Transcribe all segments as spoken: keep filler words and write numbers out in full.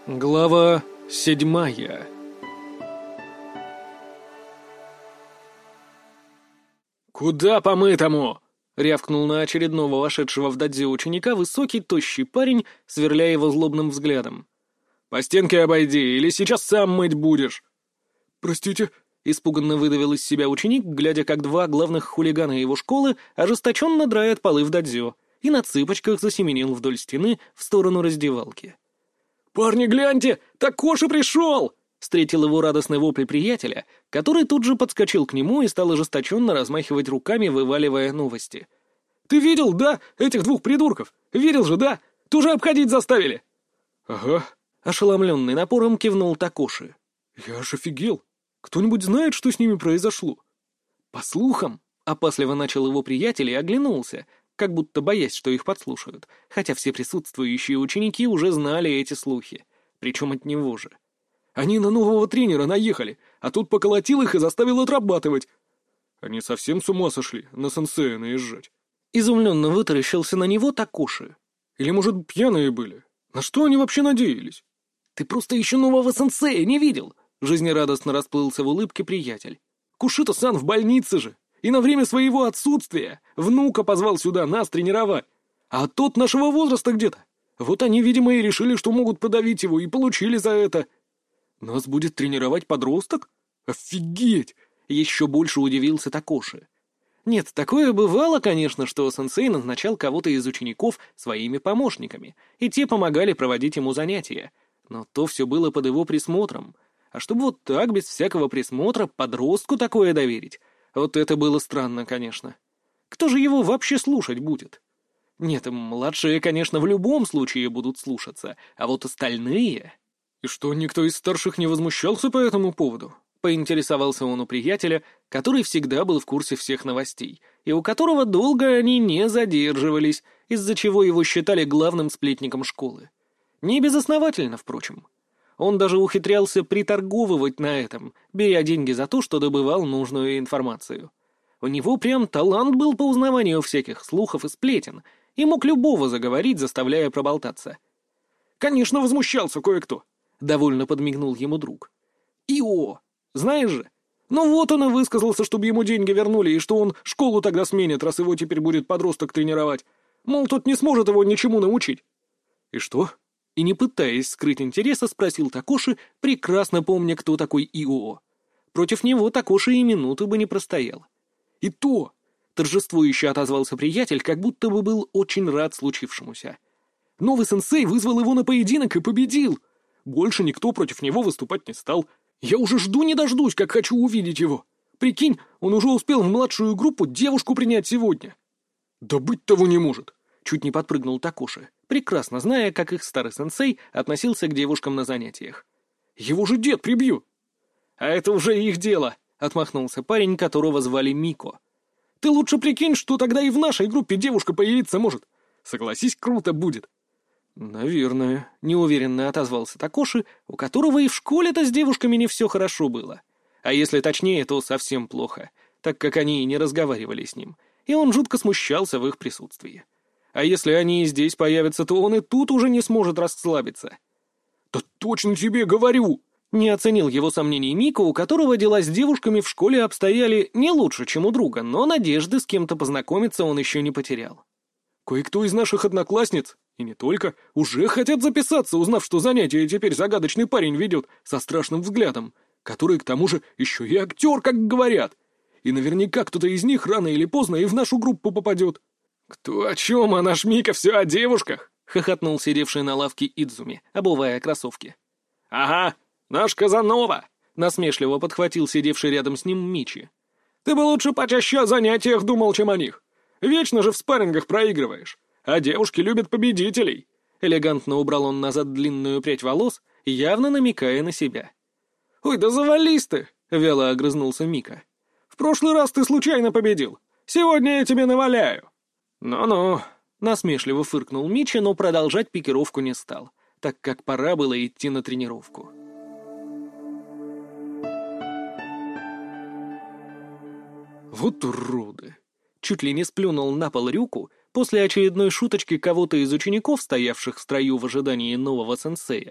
Глава седьмая. «Куда помытому?» — рявкнул на очередного вошедшего в дадзё ученика высокий, тощий парень, сверляя его злобным взглядом. «По стенке обойди, или сейчас сам мыть будешь!» «Простите», — испуганно выдавил из себя ученик, глядя, как два главных хулигана его школы ожесточенно драят полы в дадзё, и на цыпочках засеменил вдоль стены в сторону раздевалки. «Парни, гляньте! Такоши пришел!» — встретил его радостный вопль приятеля, который тут же подскочил к нему и стал ожесточенно размахивать руками, вываливая новости. «Ты видел, да, этих двух придурков? Видел же, да? Тоже обходить заставили!» «Ага», — ошеломленный напором кивнул Такоши. «Я аж офигел! Кто-нибудь знает, что с ними произошло?» «По слухам», — опасливо начал его приятель и оглянулся, как будто боясь, что их подслушают, хотя все присутствующие ученики уже знали эти слухи, причем от него же. «Они на нового тренера наехали, а тут поколотил их и заставил отрабатывать». «Они совсем с ума сошли на сенсея наезжать?» Изумленно вытаращился на него Такоши. «Или, может, пьяные были? На что они вообще надеялись?» «Ты просто еще нового сенсея не видел!» Жизнерадостно расплылся в улыбке приятель. «Кушито-сан в больнице же! И на время своего отсутствия внука позвал сюда нас тренировать. А тот нашего возраста где-то. Вот они, видимо, и решили, что могут подавить его, и получили за это. Нас будет тренировать подросток? Офигеть!» Еще больше удивился Такоши. Нет, такое бывало, конечно, что сенсей назначал кого-то из учеников своими помощниками, и те помогали проводить ему занятия. Но то все было под его присмотром. А чтобы вот так, без всякого присмотра, подростку такое доверить... Вот это было странно, конечно. Кто же его вообще слушать будет? Нет, младшие, конечно, в любом случае будут слушаться, а вот остальные... И что, никто из старших не возмущался по этому поводу? Поинтересовался он у приятеля, который всегда был в курсе всех новостей, и у которого долго они не задерживались, из-за чего его считали главным сплетником школы. Не безосновательно, впрочем. Он даже ухитрялся приторговывать на этом, беря деньги за то, что добывал нужную информацию. У него прям талант был по узнаванию всяких слухов и сплетен, и мог любого заговорить, заставляя проболтаться. «Конечно, возмущался кое-кто», — довольно подмигнул ему друг. «Ио, знаешь же? Ну вот он и высказался, чтобы ему деньги вернули, и что он школу тогда сменит, раз его теперь будет подросток тренировать. Мол, тот не сможет его ничему научить». «И что?» И не пытаясь скрыть интереса, спросил Такоши, прекрасно помня, кто такой Ио. Против него Такоши и минуты бы не простоял. «И то!» — торжествующе отозвался приятель, как будто бы был очень рад случившемуся. «Новый сенсей вызвал его на поединок и победил! Больше никто против него выступать не стал. Я уже жду не дождусь, как хочу увидеть его! Прикинь, он уже успел в младшую группу девушку принять сегодня!» «Да быть того не может!» — чуть не подпрыгнул Такоши, прекрасно зная, как их старый сенсей относился к девушкам на занятиях. «Его же дед прибьет!» «А это уже их дело!» — отмахнулся парень, которого звали Мико. «Ты лучше прикинь, что тогда и в нашей группе девушка появиться может. Согласись, круто будет!» «Наверное», — неуверенно отозвался Такоши, у которого и в школе-то с девушками не все хорошо было. А если точнее, то совсем плохо, так как они и не разговаривали с ним, и он жутко смущался в их присутствии. А если они и здесь появятся, то он и тут уже не сможет расслабиться. «Да точно тебе говорю!» Не оценил его сомнений Мико, у которого дела с девушками в школе обстояли не лучше, чем у друга, но надежды с кем-то познакомиться он еще не потерял. «Кое-кто из наших одноклассниц, и не только, уже хотят записаться, узнав, что занятие теперь загадочный парень ведет со страшным взглядом, который, к тому же, еще и актер, как говорят. И наверняка кто-то из них рано или поздно и в нашу группу попадет». «Кто о чем, а наш Мика все о девушках?» — хохотнул сидевший на лавке Идзуми, обувая кроссовки. «Ага, наш Казанова!» — насмешливо подхватил сидевший рядом с ним Мичи. «Ты бы лучше почаще о занятиях думал, чем о них. Вечно же в спаррингах проигрываешь, а девушки любят победителей». Элегантно убрал он назад длинную прядь волос, явно намекая на себя. «Ой, да завались ты!» — вяло огрызнулся Мика. «В прошлый раз ты случайно победил. Сегодня я тебе наваляю». «Ну-ну», — насмешливо фыркнул Мичи, но продолжать пикировку не стал, так как пора было идти на тренировку. «Вот уроды!» — чуть ли не сплюнул на пол Рюку после очередной шуточки кого-то из учеников, стоявших в строю в ожидании нового сенсея,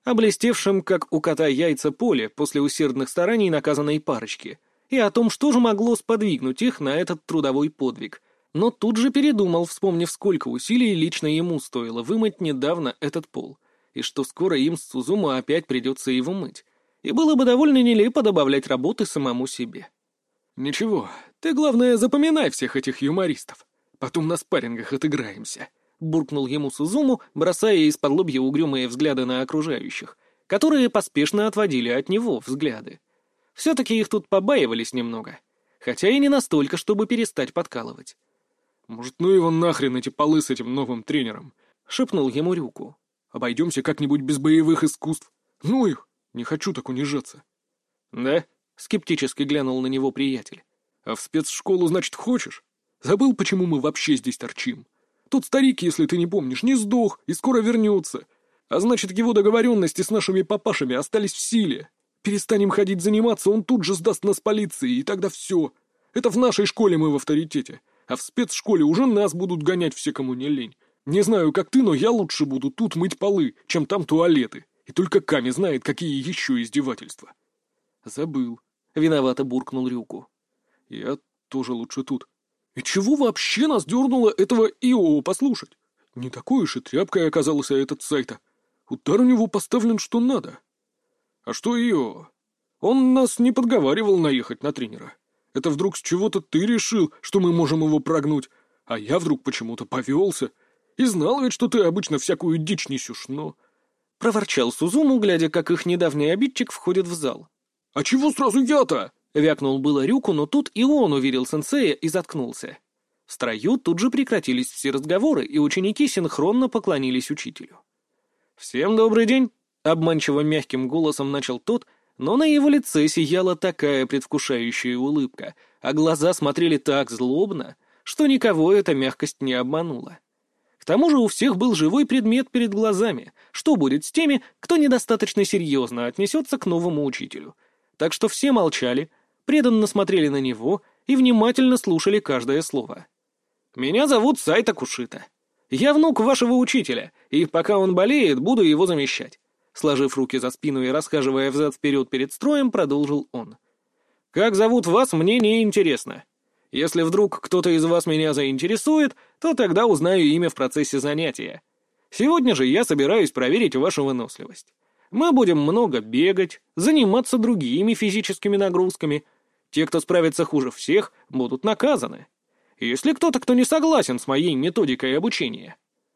о блестевшем, как у кота яйца, поле после усердных стараний наказанной парочки, и о том, что же могло сподвигнуть их на этот трудовой подвиг. Но тут же передумал, вспомнив, сколько усилий лично ему стоило вымыть недавно этот пол, и что скоро им с Цузумо опять придется его мыть, и было бы довольно нелепо добавлять работы самому себе. «Ничего, ты, главное, запоминай всех этих юмористов. Потом на спаррингах отыграемся», — буркнул ему Сузуму, бросая из-под лобья угрюмые взгляды на окружающих, которые поспешно отводили от него взгляды. Все-таки их тут побаивались немного, хотя и не настолько, чтобы перестать подкалывать. «Может, ну его нахрен эти полы с этим новым тренером?» — шепнул ему Рюку. «Обойдемся как-нибудь без боевых искусств. Ну их, не хочу так унижаться». «Да?» — скептически глянул на него приятель. «А в спецшколу, значит, хочешь? Забыл, почему мы вообще здесь торчим? Тот старик, если ты не помнишь, не сдох и скоро вернется. А значит, его договоренности с нашими папашами остались в силе. Перестанем ходить заниматься, он тут же сдаст нас полиции, и тогда все. Это в нашей школе мы в авторитете, а в спецшколе уже нас будут гонять все, кому не лень. Не знаю, как ты, но я лучше буду тут мыть полы, чем там туалеты. И только Ками знает, какие еще издевательства». «Забыл», — виновато буркнул Рюку. «Я тоже лучше тут. И чего вообще нас дернуло этого Ио послушать? Не такой уж и тряпкой оказался этот Сайта. Удар у него поставлен что надо». «А что Ио? Он нас не подговаривал наехать на тренера. Это вдруг с чего-то ты решил, что мы можем его прогнуть, а я вдруг почему-то повелся. И знал ведь, что ты обычно всякую дичь несешь, но...» Проворчал Сузуму, глядя, как их недавний обидчик входит в зал. «А чего сразу я-то?» — вякнул было Рюку, но тут и он уверил сенсея и заткнулся. В строю тут же прекратились все разговоры, и ученики синхронно поклонились учителю. «Всем добрый день!» — обманчиво мягким голосом начал тот, но на его лице сияла такая предвкушающая улыбка, а глаза смотрели так злобно, что никого эта мягкость не обманула. К тому же у всех был живой предмет перед глазами, что будет с теми, кто недостаточно серьезно отнесется к новому учителю. Так что все молчали, преданно смотрели на него и внимательно слушали каждое слово. «Меня зовут Сайта Кушита. Я внук вашего учителя, и пока он болеет, буду его замещать». Сложив руки за спину и расхаживая взад-вперед перед строем, продолжил он. «Как зовут вас, мне не интересно. Если вдруг кто-то из вас меня заинтересует, то тогда узнаю имя в процессе занятия. Сегодня же я собираюсь проверить вашу выносливость. Мы будем много бегать, заниматься другими физическими нагрузками. Те, кто справится хуже всех, будут наказаны. Если кто-то, кто не согласен с моей методикой обучения».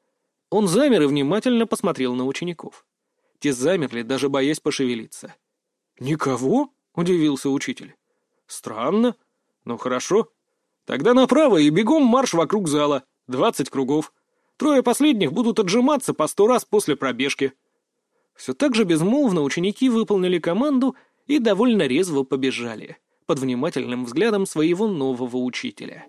Он замер и внимательно посмотрел на учеников. Те замерли, даже боясь пошевелиться. «Никого?» — удивился учитель. «Странно. Ну хорошо. Тогда направо и бегом марш вокруг зала. Двадцать кругов. Трое последних будут отжиматься по сто раз после пробежки». Все так же безмолвно ученики выполнили команду и довольно резво побежали, под внимательным взглядом своего нового учителя.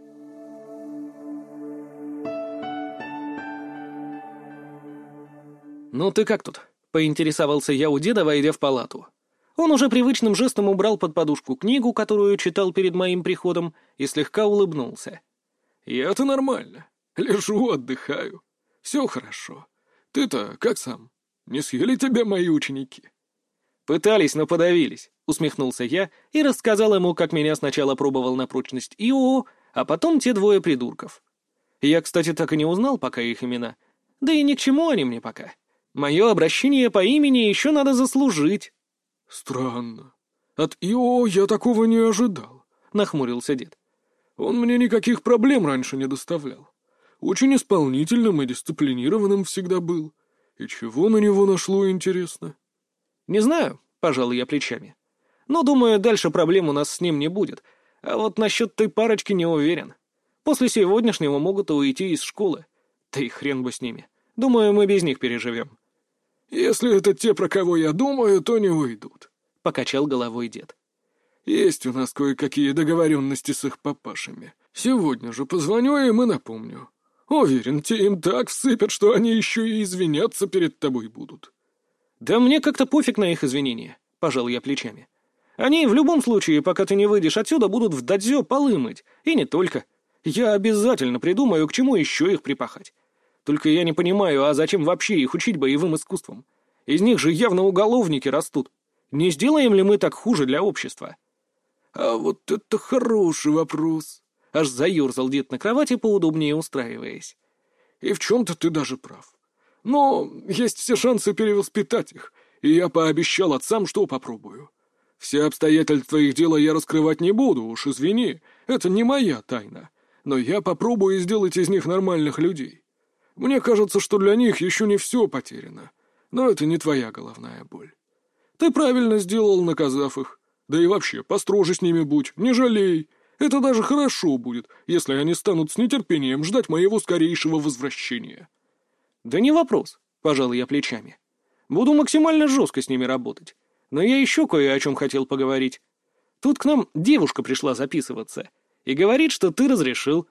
«Ну ты как тут?» — поинтересовался я у деда, войдя в палату. Он уже привычным жестом убрал под подушку книгу, которую читал перед моим приходом, и слегка улыбнулся. «Я-то нормально. Лежу, отдыхаю. Все хорошо. Ты-то как сам? Не съели тебя мои ученики?» «Пытались, но подавились», — усмехнулся я и рассказал ему, как меня сначала пробовал на прочность Ио, а потом те двое придурков. Я, кстати, так и не узнал пока их имена. Да и ни к чему они мне пока. Мое обращение по имени еще надо заслужить». «Странно. От Ио я такого не ожидал», — нахмурился дед. «Он мне никаких проблем раньше не доставлял. Очень исполнительным и дисциплинированным всегда был. И чего на него нашло, интересно?» «Не знаю», — пожал я плечами. «Но, думаю, дальше проблем у нас с ним не будет. А вот насчет той парочки не уверен. После сегодняшнего могут уйти из школы. Да и хрен бы с ними. Думаю, мы без них переживем». «Если это те, про кого я думаю, то не уйдут», — покачал головой дед. «Есть у нас кое-какие договоренности с их папашами. Сегодня же позвоню им и напомню. Уверен, те им так всыпят, что они еще и извиняться перед тобой будут». «Да мне как-то пофиг на их извинения», — пожал я плечами. «Они в любом случае, пока ты не выйдешь отсюда, будут в дадзё полы мыть. И не только. Я обязательно придумаю, к чему еще их припахать. Только я не понимаю, а зачем вообще их учить боевым искусствам? Из них же явно уголовники растут. Не сделаем ли мы так хуже для общества?» «А вот это хороший вопрос!» — аж заерзал дед на кровати, поудобнее устраиваясь. «И в чем-то ты даже прав. Но есть все шансы перевоспитать их, и я пообещал отцам, что попробую. Все обстоятельства их дела я раскрывать не буду, уж извини, это не моя тайна. Но я попробую сделать из них нормальных людей. Мне кажется, что для них еще не все потеряно, но это не твоя головная боль. Ты правильно сделал, наказав их. Да и вообще, построже с ними будь, не жалей. Это даже хорошо будет, если они станут с нетерпением ждать моего скорейшего возвращения». «Да не вопрос», — пожал я плечами. «Буду максимально жестко с ними работать. Но я еще кое о чем хотел поговорить. Тут к нам девушка пришла записываться и говорит, что ты разрешил».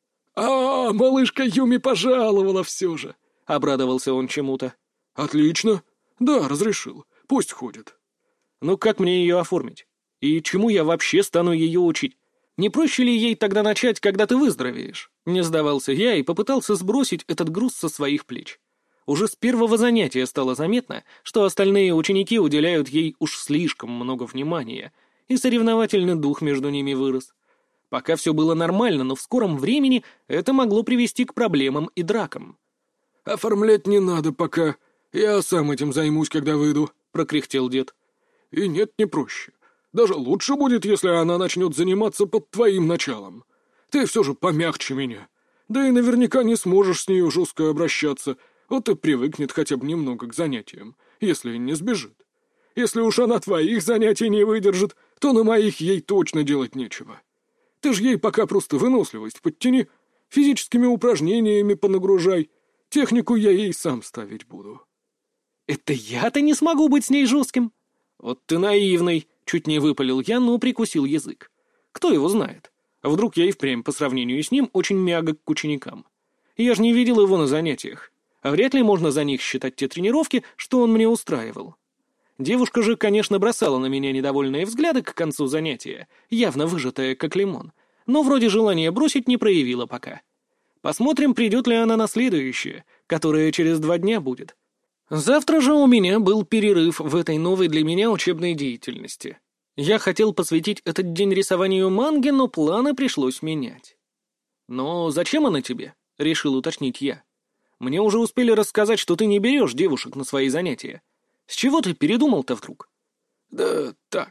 «А, малышка Юми пожаловала все же», — обрадовался он чему-то. «Отлично. Да, разрешил. Пусть ходит». «Ну как мне ее оформить? И чему я вообще стану ее учить? Не проще ли ей тогда начать, когда ты выздоровеешь?» Не сдавался я и попытался сбросить этот груз со своих плеч. Уже с первого занятия стало заметно, что остальные ученики уделяют ей уж слишком много внимания, и соревновательный дух между ними вырос. Пока все было нормально, но в скором времени это могло привести к проблемам и дракам. «Оформлять не надо пока. Я сам этим займусь, когда выйду», — прокряхтел дед. «И нет, не проще. Даже лучше будет, если она начнет заниматься под твоим началом. Ты все же помягче меня. Да и наверняка не сможешь с ней жестко обращаться, вот и привыкнет хотя бы немного к занятиям, если не сбежит. Если уж она твоих занятий не выдержит, то на моих ей точно делать нечего. Ты ж ей пока просто выносливость подтяни, физическими упражнениями понагружай. Технику я ей сам ставить буду». «Это я-то не смогу быть с ней жестким?» «Вот ты наивный», — чуть не выпалил я, но прикусил язык. «Кто его знает? А вдруг я и впрямь по сравнению с ним очень мягок к ученикам? Я же не видел его на занятиях, а вряд ли можно за них считать те тренировки, что он мне устраивал». Девушка же, конечно, бросала на меня недовольные взгляды к концу занятия, явно выжатая, как лимон, но вроде желания бросить не проявила пока. Посмотрим, придет ли она на следующее, которое через два дня будет. Завтра же у меня был перерыв в этой новой для меня учебной деятельности. Я хотел посвятить этот день рисованию манги, но планы пришлось менять. «Но зачем она тебе?» — решил уточнить я. «Мне уже успели рассказать, что ты не берешь девушек на свои занятия. С чего ты передумал-то вдруг?» «Да так.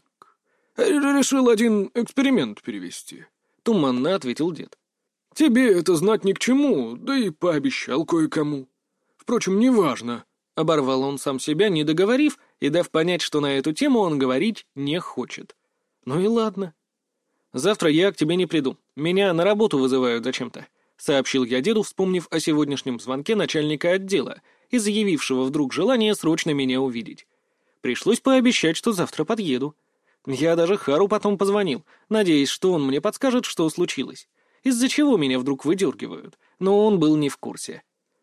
Решил один эксперимент перевести», — туманно ответил дед. «Тебе это знать ни к чему, да и пообещал кое-кому. Впрочем, неважно». Оборвал он сам себя, не договорив, и дав понять, что на эту тему он говорить не хочет. «Ну и ладно. Завтра я к тебе не приду. Меня на работу вызывают зачем-то», — сообщил я деду, вспомнив о сегодняшнем звонке начальника отдела и заявившего вдруг желание срочно меня увидеть. Пришлось пообещать, что завтра подъеду. Я даже Хару потом позвонил, надеясь, что он мне подскажет, что случилось, из-за чего меня вдруг выдергивают, но он был не в курсе.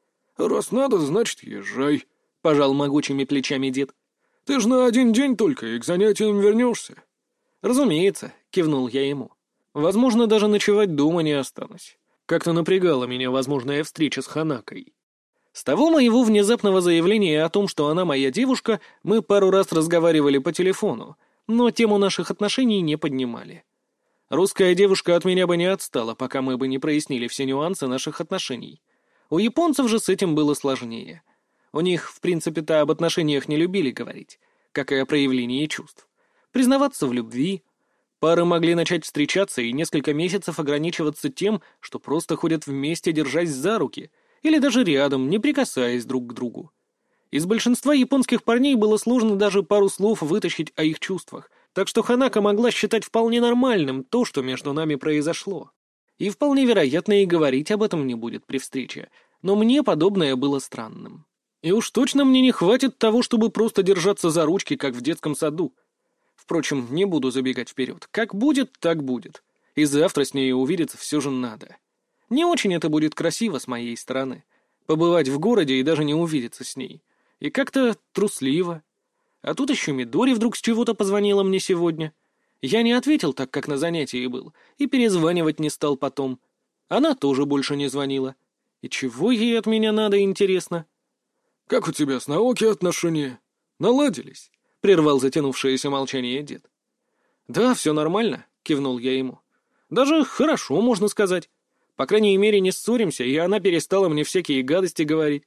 «Раз надо, значит, езжай», — пожал могучими плечами дед. «Ты ж на один день только и к занятиям вернешься». «Разумеется», — кивнул я ему. «Возможно, даже ночевать дома не останусь. Как-то напрягала меня возможная встреча с Ханакой». С того моего внезапного заявления о том, что она моя девушка, мы пару раз разговаривали по телефону, но тему наших отношений не поднимали. Русская девушка от меня бы не отстала, пока мы бы не прояснили все нюансы наших отношений. У японцев же с этим было сложнее. У них, в принципе-то, об отношениях не любили говорить, как и о проявлении чувств. Признаваться в любви. Пары могли начать встречаться и несколько месяцев ограничиваться тем, что просто ходят вместе, держась за руки, или даже рядом, не прикасаясь друг к другу. Из большинства японских парней было сложно даже пару слов вытащить о их чувствах, так что Ханака могла считать вполне нормальным то, что между нами произошло. И вполне вероятно и говорить об этом не будет при встрече, но мне подобное было странным. И уж точно мне не хватит того, чтобы просто держаться за ручки, как в детском саду. Впрочем, не буду забегать вперед. Как будет, так будет. И завтра с ней увидеться все же надо. Не очень это будет красиво с моей стороны. Побывать в городе и даже не увидеться с ней. И как-то трусливо. А тут еще Мидори вдруг с чего-то позвонила мне сегодня. Я не ответил так, как на занятии был, и перезванивать не стал потом. Она тоже больше не звонила. И чего ей от меня надо, интересно? «Как у тебя с Наоки отношения?» наладились», — прервал затянувшееся молчание дед. «Да, все нормально», — кивнул я ему. «Даже хорошо, можно сказать. По крайней мере, не ссоримся, и она перестала мне всякие гадости говорить.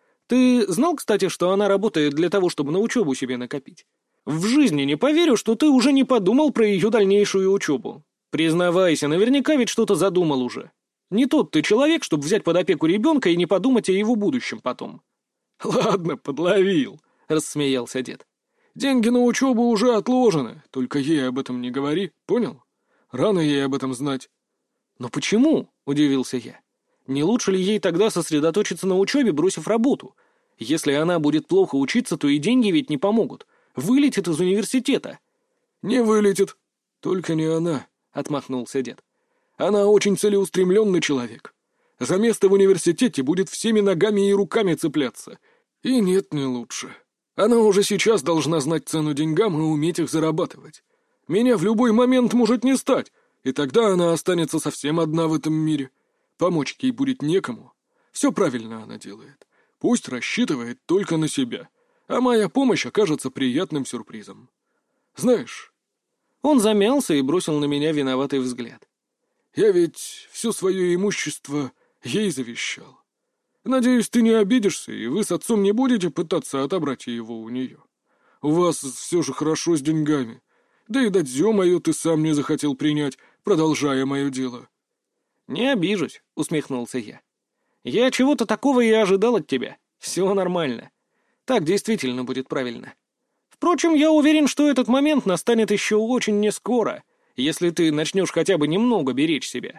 Ты знал, кстати, что она работает для того, чтобы на учебу себе накопить? В жизни не поверю, что ты уже не подумал про ее дальнейшую учебу. Признавайся, наверняка ведь что-то задумал уже. Не тот ты человек, чтобы взять под опеку ребенка и не подумать о его будущем потом». «Ладно, подловил», — рассмеялся дед. «Деньги на учебу уже отложены, только ей об этом не говори, понял? Рано ей об этом знать». «Но почему?» — удивился я. «Не лучше ли ей тогда сосредоточиться на учебе, бросив работу? Если она будет плохо учиться, то и деньги ведь не помогут. Вылетит из университета». «Не вылетит. Только не она», — отмахнулся дед. «Она очень целеустремленный человек. За место в университете будет всеми ногами и руками цепляться. И нет, не лучше. Она уже сейчас должна знать цену деньгам и уметь их зарабатывать. Меня в любой момент может не стать, и тогда она останется совсем одна в этом мире. Помочь ей будет некому. Все правильно она делает. Пусть рассчитывает только на себя, а моя помощь окажется приятным сюрпризом. Знаешь...» Он замялся и бросил на меня виноватый взгляд. «Я ведь все свое имущество ей завещал. Надеюсь, ты не обидишься, и вы с отцом не будете пытаться отобрать его у нее. У вас все же хорошо с деньгами. Да и дадзё мое ты сам не захотел принять, продолжая мое дело». «Не обижусь», — усмехнулся я. «Я чего-то такого и ожидал от тебя. Все нормально. Так действительно будет правильно. Впрочем, я уверен, что этот момент настанет еще очень нескоро, если ты начнешь хотя бы немного беречь себя».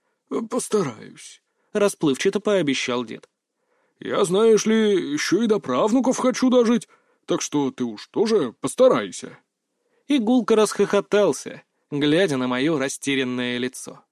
«Постараюсь», — расплывчато пообещал дед. «Я, знаешь ли, еще и до правнуков хочу дожить, так что ты уж тоже постарайся». И гулко расхохотался, глядя на мое растерянное лицо.